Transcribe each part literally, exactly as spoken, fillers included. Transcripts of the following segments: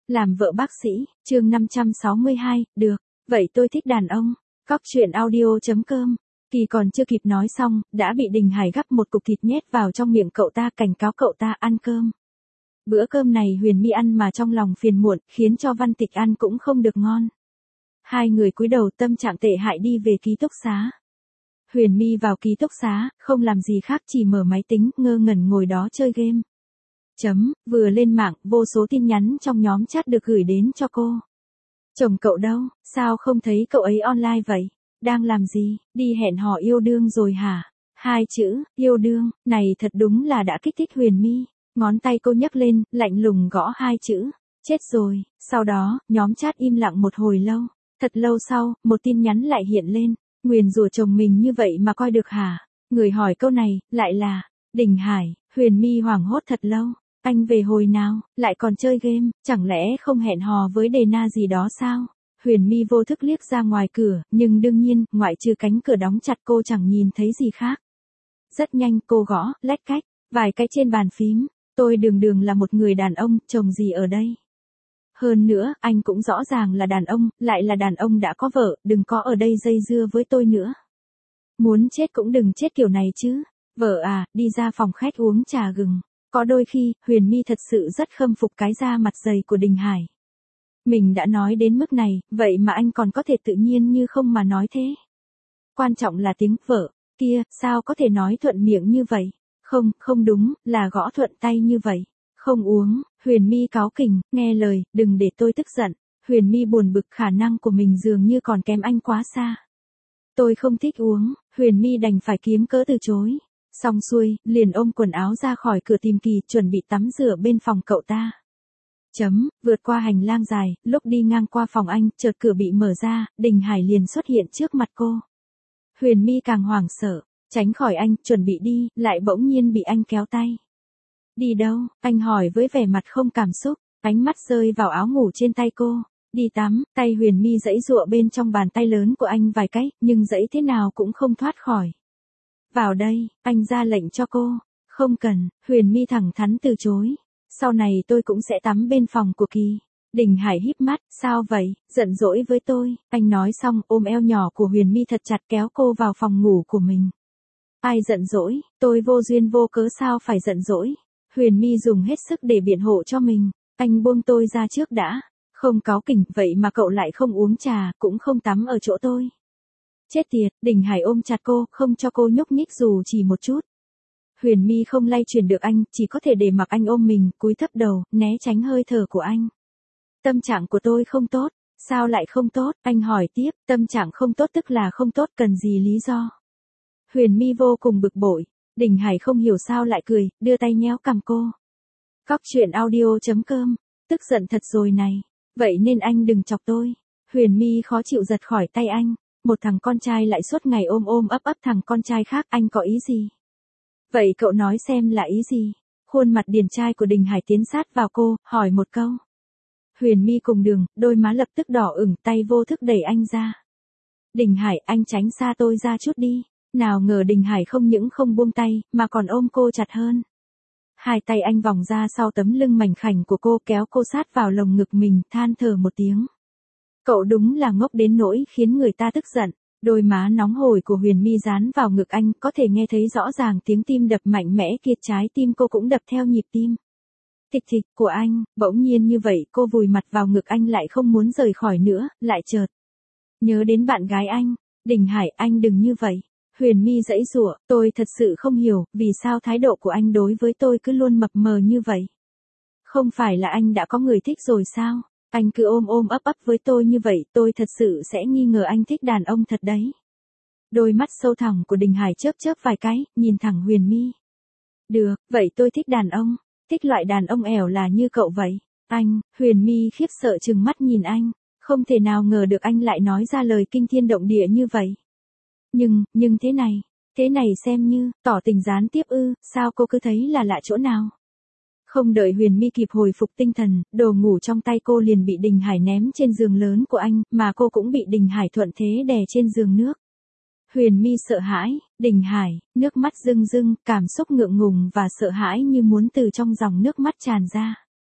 Làm vợ bác sĩ, chương năm trăm sáu mươi hai, được, vậy tôi thích đàn ông. Cóc truyện audio.com. Kỳ còn chưa kịp nói xong, đã bị Đình Hải gắp một cục thịt nhét vào trong miệng cậu ta, cảnh cáo cậu ta ăn cơm. Bữa cơm này Huyền My ăn mà trong lòng phiền muộn, khiến cho Văn Tịch ăn cũng không được ngon. Hai người cúi đầu tâm trạng tệ hại đi về ký túc xá. Huyền My vào ký túc xá, không làm gì khác chỉ mở máy tính, ngơ ngẩn ngồi đó chơi game. Chấm, vừa lên mạng, vô số tin nhắn trong nhóm chat được gửi đến cho cô. Chồng cậu đâu, sao không thấy cậu ấy online vậy? Đang làm gì, đi hẹn hò yêu đương rồi hả? Hai chữ, yêu đương, này thật đúng là đã kích thích Huyền My. Ngón tay cô nhấc lên, lạnh lùng gõ hai chữ. Chết rồi, sau đó, nhóm chat im lặng một hồi lâu. Thật lâu sau, một tin nhắn lại hiện lên. Nguyền rủa chồng mình như vậy mà coi được hả? Người hỏi câu này, lại là Đình Hải. Huyền My hoảng hốt thật lâu. Anh về hồi nào, lại còn chơi game, chẳng lẽ không hẹn hò với Đề Na gì đó sao? Huyền My vô thức liếc ra ngoài cửa, nhưng đương nhiên, ngoại trừ cánh cửa đóng chặt cô chẳng nhìn thấy gì khác. Rất nhanh cô gõ, lách cách, vài cái trên bàn phím. Tôi đường đường là một người đàn ông, chồng gì ở đây? Hơn nữa, anh cũng rõ ràng là đàn ông, lại là đàn ông đã có vợ, đừng có ở đây dây dưa với tôi nữa. Muốn chết cũng đừng chết kiểu này chứ. Vợ à, đi ra phòng khách uống trà gừng. Có đôi khi, Huyền My thật sự rất khâm phục cái da mặt dày của Đình Hải. Mình đã nói đến mức này, vậy mà anh còn có thể tự nhiên như không mà nói thế. Quan trọng là tiếng vợ, kia, sao có thể nói thuận miệng như vậy? Không, không đúng, là gõ thuận tay như vậy. Không uống, Huyền My cáu kỉnh, nghe lời, đừng để tôi tức giận. Huyền My buồn bực, khả năng của mình dường như còn kém anh quá xa. Tôi không thích uống, Huyền My đành phải kiếm cớ từ chối. Xong xuôi, liền ôm quần áo ra khỏi cửa tìm Kỳ, chuẩn bị tắm rửa bên phòng cậu ta. Chấm, vượt qua hành lang dài, lúc đi ngang qua phòng anh, chợt cửa bị mở ra, Đình Hải liền xuất hiện trước mặt cô. Huyền My càng hoảng sợ, tránh khỏi anh, chuẩn bị đi, lại bỗng nhiên bị anh kéo tay. Đi đâu? Anh hỏi với vẻ mặt không cảm xúc, ánh mắt rơi vào áo ngủ trên tay cô. Đi tắm, tay Huyền My giãy giụa bên trong bàn tay lớn của anh vài cái, nhưng giãy thế nào cũng không thoát khỏi. Vào đây, anh ra lệnh cho cô. Không cần, Huyền My thẳng thắn từ chối. Sau này tôi cũng sẽ tắm bên phòng của Kỳ. Đình Hải híp mắt, sao vậy, giận dỗi với tôi. Anh nói xong ôm eo nhỏ của Huyền My thật chặt kéo cô vào phòng ngủ của mình. Ai giận dỗi, tôi vô duyên vô cớ sao phải giận dỗi. Huyền My dùng hết sức để biện hộ cho mình. Anh buông tôi ra trước đã. Không cáu kỉnh, vậy mà cậu lại không uống trà, cũng không tắm ở chỗ tôi. Chết tiệt, Đình Hải ôm chặt cô, không cho cô nhúc nhích dù chỉ một chút. Huyền My không lay chuyển được anh, chỉ có thể để mặc anh ôm mình, cúi thấp đầu, né tránh hơi thở của anh. Tâm trạng của tôi không tốt, sao lại không tốt, anh hỏi tiếp, tâm trạng không tốt tức là không tốt, cần gì lý do. Huyền My vô cùng bực bội, Đình Hải không hiểu sao lại cười, đưa tay nhéo cằm cô. Cóc truyện audio.com, tức giận thật rồi này, vậy nên anh đừng chọc tôi. Huyền My khó chịu giật khỏi tay anh. Một thằng con trai lại suốt ngày ôm ôm ấp ấp thằng con trai khác, anh có ý gì? Vậy cậu nói xem là ý gì? Khuôn mặt điển trai của Đình Hải tiến sát vào cô, hỏi một câu. Huyền My cùng đường, đôi má lập tức đỏ ửng, tay vô thức đẩy anh ra. Đình Hải, anh tránh xa tôi ra chút đi. Nào ngờ Đình Hải không những không buông tay, mà còn ôm cô chặt hơn. Hai tay anh vòng ra sau tấm lưng mảnh khảnh của cô, kéo cô sát vào lồng ngực mình, than thở một tiếng. Cậu đúng là ngốc đến nỗi khiến người ta tức giận. Đôi má nóng hổi của Huyền My dán vào ngực anh, có thể nghe thấy rõ ràng tiếng tim đập mạnh mẽ kia, trái tim cô cũng đập theo nhịp tim. Thịch thịch của anh, bỗng nhiên như vậy, cô vùi mặt vào ngực anh lại không muốn rời khỏi nữa, lại chợt nhớ đến bạn gái anh. Đình Hải, anh đừng như vậy. Huyền My giãy giụa, tôi thật sự không hiểu, vì sao thái độ của anh đối với tôi cứ luôn mập mờ như vậy. Không phải là anh đã có người thích rồi sao? Anh cứ ôm ôm ấp ấp với tôi như vậy, tôi thật sự sẽ nghi ngờ anh thích đàn ông thật đấy. Đôi mắt sâu thẳm của Đình Hải chớp chớp vài cái, nhìn thẳng Huyền My. Được, vậy tôi thích đàn ông, thích loại đàn ông ẻo là như cậu vậy. Anh, Huyền My khiếp sợ trừng mắt nhìn anh, không thể nào ngờ được anh lại nói ra lời kinh thiên động địa như vậy. Nhưng, nhưng thế này, thế này xem như, tỏ tình gián tiếp ư, sao cô cứ thấy là lạ chỗ nào? Không đợi Huyền My kịp hồi phục tinh thần, đồ ngủ trong tay cô liền bị Đình Hải ném trên giường lớn của anh, mà cô cũng bị Đình Hải thuận thế đè trên giường nước. Huyền My sợ hãi, Đình Hải, nước mắt rưng rưng, cảm xúc ngượng ngùng và sợ hãi như muốn từ trong dòng nước mắt tràn ra.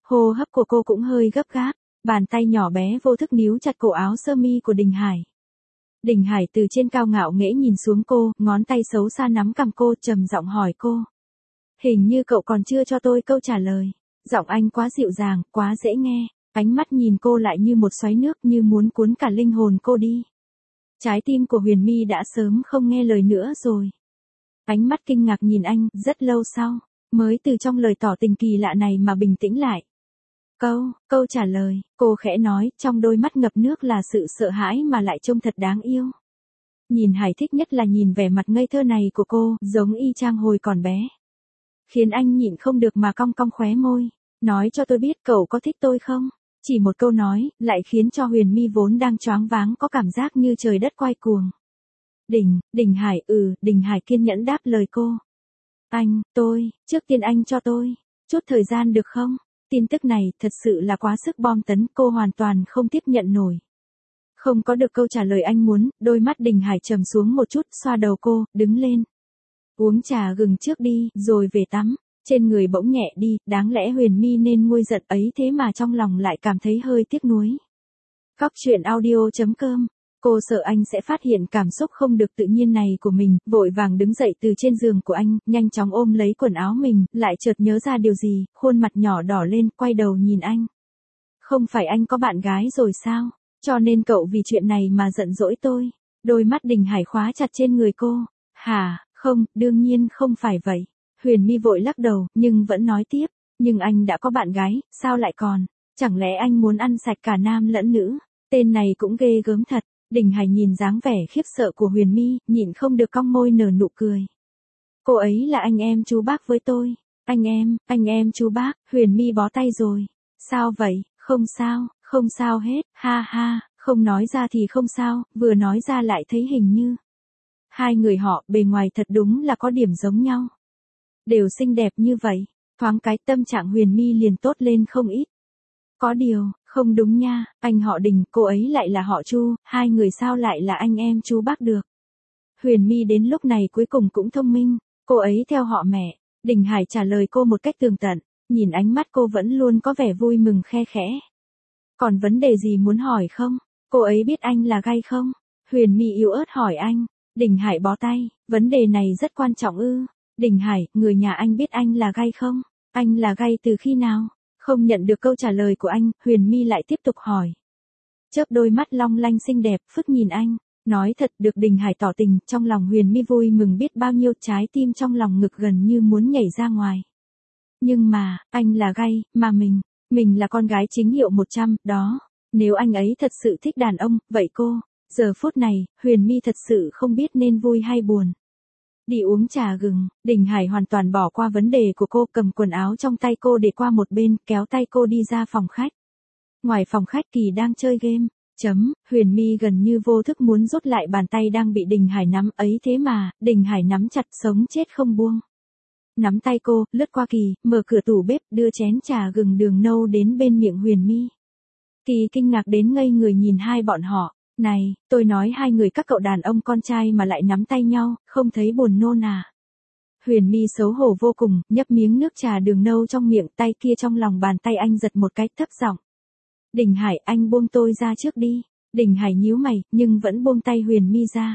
Hô hấp của cô cũng hơi gấp gáp, bàn tay nhỏ bé vô thức níu chặt cổ áo sơ mi của Đình Hải. Đình Hải từ trên cao ngạo nghễ nhìn xuống cô, ngón tay xấu xa nắm cằm cô, trầm giọng hỏi cô. Hình như cậu còn chưa cho tôi câu trả lời. Giọng anh quá dịu dàng, quá dễ nghe, ánh mắt nhìn cô lại như một xoáy nước như muốn cuốn cả linh hồn cô đi. Trái tim của Huyền My đã sớm không nghe lời nữa rồi. Ánh mắt kinh ngạc nhìn anh, rất lâu sau, mới từ trong lời tỏ tình kỳ lạ này mà bình tĩnh lại. Câu, câu trả lời, cô khẽ nói, trong đôi mắt ngập nước là sự sợ hãi mà lại trông thật đáng yêu. Nhìn Hải thích nhất là nhìn vẻ mặt ngây thơ này của cô, giống y chang hồi còn bé. Khiến anh nhịn không được mà cong cong khóe môi. Nói cho tôi biết cậu có thích tôi không? Chỉ một câu nói, lại khiến cho Huyền My vốn đang choáng váng có cảm giác như trời đất quay cuồng. Đình, Đình Hải, ừ, Đình Hải kiên nhẫn đáp lời cô. Anh, tôi, trước tiên anh cho tôi, chút thời gian được không? Tin tức này thật sự là quá sức bom tấn, cô hoàn toàn không tiếp nhận nổi. Không có được câu trả lời anh muốn, đôi mắt Đình Hải trầm xuống một chút, xoa đầu cô, đứng lên. Uống trà gừng trước đi, rồi về tắm. Trên người bỗng nhẹ đi, đáng lẽ Huyền My nên nguôi giận ấy thế mà trong lòng lại cảm thấy hơi tiếc nuối. Góc truyện audio chấm com. Cô sợ anh sẽ phát hiện cảm xúc không được tự nhiên này của mình, vội vàng đứng dậy từ trên giường của anh, nhanh chóng ôm lấy quần áo mình, lại chợt nhớ ra điều gì, khuôn mặt nhỏ đỏ lên, quay đầu nhìn anh. Không phải anh có bạn gái rồi sao? Cho nên cậu vì chuyện này mà giận dỗi tôi. Đôi mắt Đình Hải khóa chặt trên người cô. Hả, không, đương nhiên không phải vậy. Huyền My vội lắc đầu, nhưng vẫn nói tiếp. Nhưng anh đã có bạn gái, sao lại còn? Chẳng lẽ anh muốn ăn sạch cả nam lẫn nữ? Tên này cũng ghê gớm thật. Đình Hải nhìn dáng vẻ khiếp sợ của Huyền My, nhịn không được cong môi nở nụ cười. Cô ấy là anh em chú bác với tôi. Anh em, anh em chú bác, Huyền My bó tay rồi. Sao vậy? Không sao, không sao hết, ha ha, không nói ra thì không sao, vừa nói ra lại thấy hình như. Hai người họ bề ngoài thật đúng là có điểm giống nhau. Đều xinh đẹp như vậy, thoáng cái tâm trạng Huyền My liền tốt lên không ít. Có điều, không đúng nha, anh họ Đình, cô ấy lại là họ Chu, hai người sao lại là anh em chú bác được. Huyền My đến lúc này cuối cùng cũng thông minh, cô ấy theo họ mẹ. Đình Hải trả lời cô một cách tường tận, nhìn ánh mắt cô vẫn luôn có vẻ vui mừng khe khẽ. Còn vấn đề gì muốn hỏi không? Cô ấy biết anh là gay không? Huyền My yếu ớt hỏi anh. Đình Hải bó tay, vấn đề này rất quan trọng ư. Đình Hải, người nhà anh biết anh là gay không? Anh là gay từ khi nào? Không nhận được câu trả lời của anh, Huyền My lại tiếp tục hỏi. Chớp đôi mắt long lanh xinh đẹp, phức nhìn anh. Nói thật, được Đình Hải tỏ tình, trong lòng Huyền My vui mừng biết bao nhiêu, trái tim trong lòng ngực gần như muốn nhảy ra ngoài. Nhưng mà, anh là gay, mà mình, mình là con gái chính hiệu một trăm, đó. Nếu anh ấy thật sự thích đàn ông, vậy cô, giờ phút này, Huyền My thật sự không biết nên vui hay buồn. Đi uống trà gừng, Đình Hải hoàn toàn bỏ qua vấn đề của cô, cầm quần áo trong tay cô để qua một bên, kéo tay cô đi ra phòng khách. Ngoài phòng khách Kỳ đang chơi game. Chấm, Huyền My gần như vô thức muốn rút lại bàn tay đang bị Đình Hải nắm ấy thế mà, Đình Hải nắm chặt sống chết không buông. Nắm tay cô, lướt qua Kỳ, mở cửa tủ bếp, đưa chén trà gừng đường nâu đến bên miệng Huyền My. Kỳ kinh ngạc đến ngây người nhìn hai bọn họ. Này, tôi nói hai người các cậu đàn ông con trai mà lại nắm tay nhau, không thấy buồn nôn à? Huyền My xấu hổ vô cùng, nhấp miếng nước trà đường nâu trong miệng, tay kia trong lòng bàn tay anh giật một cái, thấp giọng. Đình Hải, anh buông tôi ra trước đi. Đình Hải nhíu mày, nhưng vẫn buông tay Huyền My ra.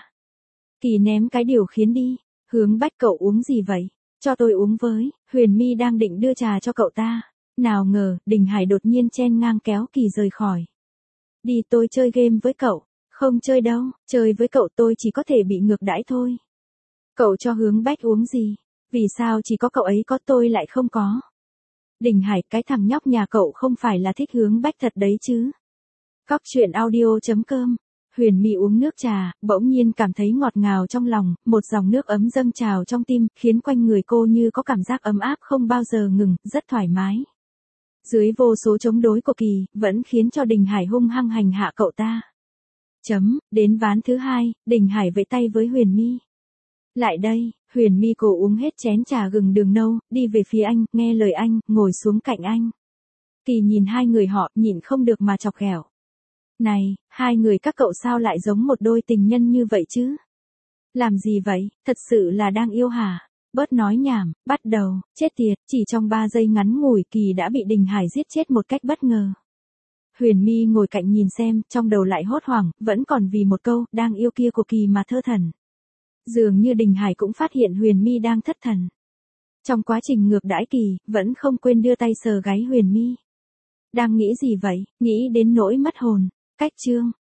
Kỳ ném cái điều khiến đi. Hướng Bách, cậu uống gì vậy? Cho tôi uống với. Huyền My đang định đưa trà cho cậu ta. Nào ngờ, Đình Hải đột nhiên chen ngang kéo Kỳ rời khỏi. Đi, tôi chơi game với cậu. Không chơi đâu, chơi với cậu tôi chỉ có thể bị ngược đãi thôi. Cậu cho Hướng Bách uống gì? Vì sao chỉ có cậu ấy có tôi lại không có? Đình Hải, cái thằng nhóc nhà cậu không phải là thích Hướng Bách thật đấy chứ? Góc truyện audio chấm com. Huyền My uống nước trà, bỗng nhiên cảm thấy ngọt ngào trong lòng, một dòng nước ấm dâng trào trong tim, khiến quanh người cô như có cảm giác ấm áp không bao giờ ngừng, rất thoải mái. Dưới vô số chống đối của Kỳ, vẫn khiến cho Đình Hải hung hăng hành hạ cậu ta. Chấm, đến ván thứ hai, Đình Hải vẫy tay với Huyền My. Lại đây, Huyền My cố uống hết chén trà gừng đường nâu, đi về phía anh, nghe lời anh, ngồi xuống cạnh anh. Kỳ nhìn hai người họ, nhịn không được mà chọc ghẹo. Này, hai người các cậu sao lại giống một đôi tình nhân như vậy chứ? Làm gì vậy, thật sự là đang yêu hả? Bớt nói nhảm, bắt đầu, chết tiệt, chỉ trong ba giây ngắn ngủi Kỳ đã bị Đình Hải giết chết một cách bất ngờ. Huyền My ngồi cạnh nhìn xem, trong đầu lại hốt hoảng, vẫn còn vì một câu, đang yêu kia của Kỳ mà thơ thẩn. Dường như Đình Hải cũng phát hiện Huyền My đang thất thần. Trong quá trình ngược đãi Kỳ, vẫn không quên đưa tay sờ gáy Huyền My. Đang nghĩ gì vậy, nghĩ đến nỗi mất hồn, cách chương.